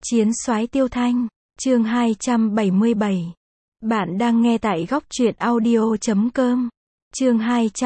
Chiến soái Tiêu Thanh, chương 277. Bạn đang nghe tại góc truyện audio.com. Chương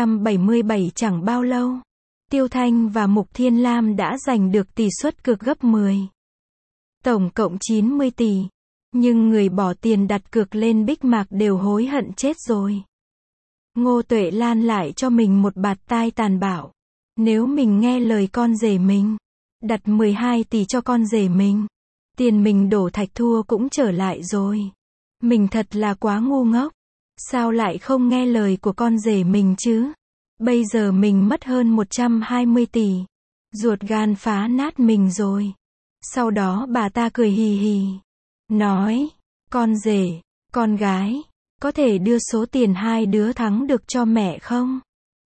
277. Chẳng bao lâu, Tiêu Thanh và Mục Thiên Lam đã giành được tỷ suất cược gấp 10. Tổng cộng 90 tỷ. Nhưng người bỏ tiền đặt cược lên Bích Mạc đều hối hận chết rồi. Ngô Tuệ Lan lại cho mình một bạt tai tàn bạo. Nếu mình nghe lời con rể mình, đặt 12 tỷ cho con rể mình, tiền mình đổ thạch thua cũng trở lại rồi. Mình thật là quá ngu ngốc. Sao lại không nghe lời của con rể mình chứ? Bây giờ mình mất hơn 120 tỷ. Ruột gan phá nát mình rồi. Sau đó bà ta cười hì hì. Nói, con rể, con gái, có thể đưa số tiền hai đứa thắng được cho mẹ không?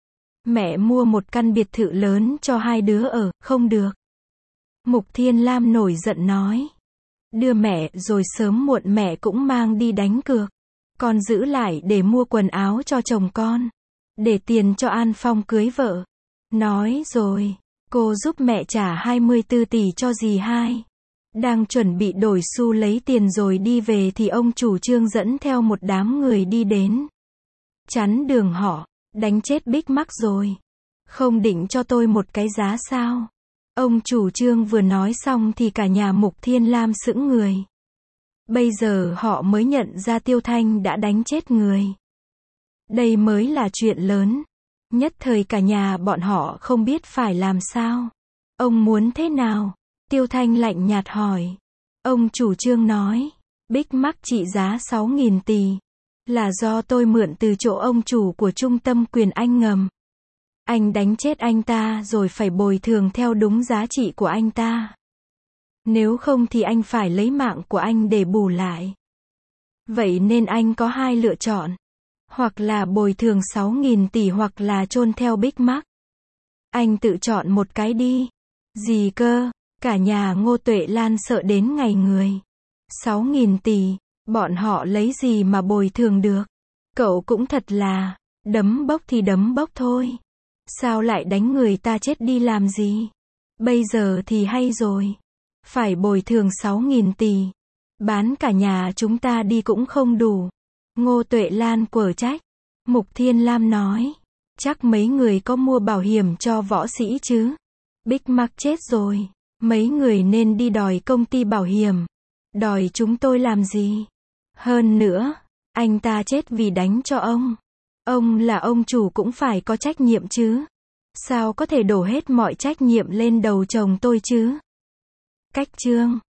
Mẹ mua một căn biệt thự lớn cho hai đứa ở, không được. Mục Thiên Lam nổi giận nói. Đưa mẹ rồi sớm muộn mẹ cũng mang đi đánh cược. Con giữ lại để mua quần áo cho chồng con. Để tiền cho An Phong cưới vợ. Nói rồi, cô giúp mẹ trả 24 tỷ cho dì hai. Đang chuẩn bị đổi xu lấy tiền rồi đi về thì ông chủ Trương dẫn theo một đám người đi đến. Chắn đường họ, đánh chết Bích Mắc rồi. Không định cho tôi một cái giá sao? Ông chủ Trương vừa nói xong thì cả nhà Mục Thiên Lam sững người. Bây giờ họ mới nhận ra Tiêu Thanh đã đánh chết người. Đây mới là chuyện lớn. Nhất thời cả nhà bọn họ không biết phải làm sao. Ông muốn thế nào? Tiêu Thanh lạnh nhạt hỏi. Ông chủ Trương nói, Bích Mắc trị giá 6.000 tỷ. Là do tôi mượn từ chỗ ông chủ của trung tâm quyền Anh ngầm. Anh đánh chết anh ta rồi phải bồi thường theo đúng giá trị của anh ta. Nếu không thì anh phải lấy mạng của anh để bù lại. Vậy nên anh có hai lựa chọn. Hoặc là bồi thường 6.000 tỷ hoặc là chôn theo Bích Mắc. Anh tự chọn một cái đi. Gì cơ? Cả nhà Ngô Tuệ Lan sợ đến ngày người. 6.000 tỷ, bọn họ lấy gì mà bồi thường được? Cậu cũng thật là, đấm bốc thì đấm bốc thôi. Sao lại đánh người ta chết đi làm gì? Bây giờ thì hay rồi. Phải bồi thường 6.000 tỷ. Bán cả nhà chúng ta đi cũng không đủ. Ngô Tuệ Lan quở trách. Mục Thiên Lam nói. Chắc mấy người có mua bảo hiểm cho võ sĩ chứ? Bích Mắc chết rồi. Mấy người nên đi đòi công ty bảo hiểm. Đòi chúng tôi làm gì? Hơn nữa, anh ta chết vì đánh cho ông. Ông là ông chủ cũng phải có trách nhiệm chứ. Sao có thể đổ hết mọi trách nhiệm lên đầu chồng tôi chứ? Cách chương